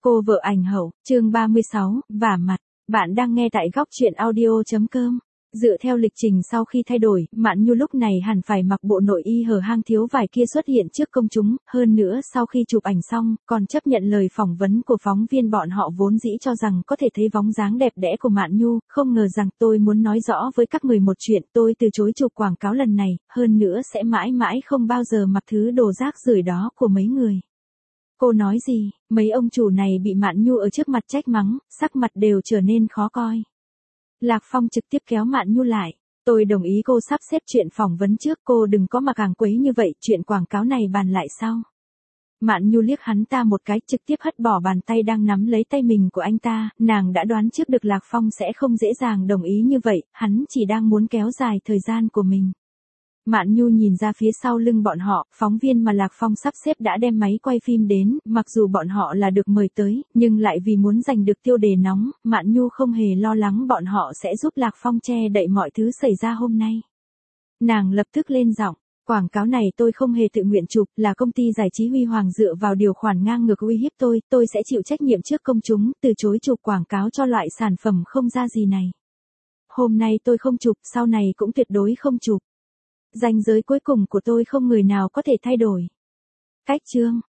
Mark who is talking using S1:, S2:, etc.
S1: Cô vợ ảnh hậu, chương 36, vả mặt. Bạn đang nghe tại góc truyện audio.com. Dựa theo lịch trình sau khi thay đổi, Mạn Nhu lúc này hẳn phải mặc bộ nội y hở hang thiếu vải kia xuất hiện trước công chúng, hơn nữa sau khi chụp ảnh xong, còn chấp nhận lời phỏng vấn của phóng viên bọn họ vốn dĩ cho rằng có thể thấy bóng dáng đẹp đẽ của Mạn Nhu, không ngờ rằng tôi muốn nói rõ với các người một chuyện, tôi từ chối chụp quảng cáo lần này, hơn nữa sẽ mãi mãi không bao giờ mặc thứ đồ rác rưởi đó của mấy người. Cô nói gì, mấy ông chủ này bị Mạn Nhu ở trước mặt trách mắng, sắc mặt đều trở nên khó coi. Lạc Phong trực tiếp kéo Mạn Nhu lại. Tôi đồng ý cô sắp xếp chuyện phỏng vấn trước, cô đừng có mà càng quấy như vậy, chuyện quảng cáo này bàn lại sau. Mạn Nhu liếc hắn ta một cái, trực tiếp hất bỏ bàn tay đang nắm lấy tay mình của anh ta, nàng đã đoán trước được Lạc Phong sẽ không dễ dàng đồng ý như vậy, hắn chỉ đang muốn kéo dài thời gian của mình. Mạn Nhu nhìn ra phía sau lưng bọn họ, phóng viên mà Lạc Phong sắp xếp đã đem máy quay phim đến, mặc dù bọn họ là được mời tới, nhưng lại vì muốn giành được tiêu đề nóng, Mạn Nhu không hề lo lắng bọn họ sẽ giúp Lạc Phong che đậy mọi thứ xảy ra hôm nay. Nàng lập tức lên giọng, quảng cáo này tôi không hề tự nguyện chụp, là công ty giải trí Huy Hoàng dựa vào điều khoản ngang ngược uy hiếp tôi sẽ chịu trách nhiệm trước công chúng, từ chối chụp quảng cáo cho loại sản phẩm không ra gì này. Hôm nay tôi không chụp, sau này cũng tuyệt đối không chụp. Ranh giới cuối cùng của tôi không người nào có thể thay đổi. Cách chương.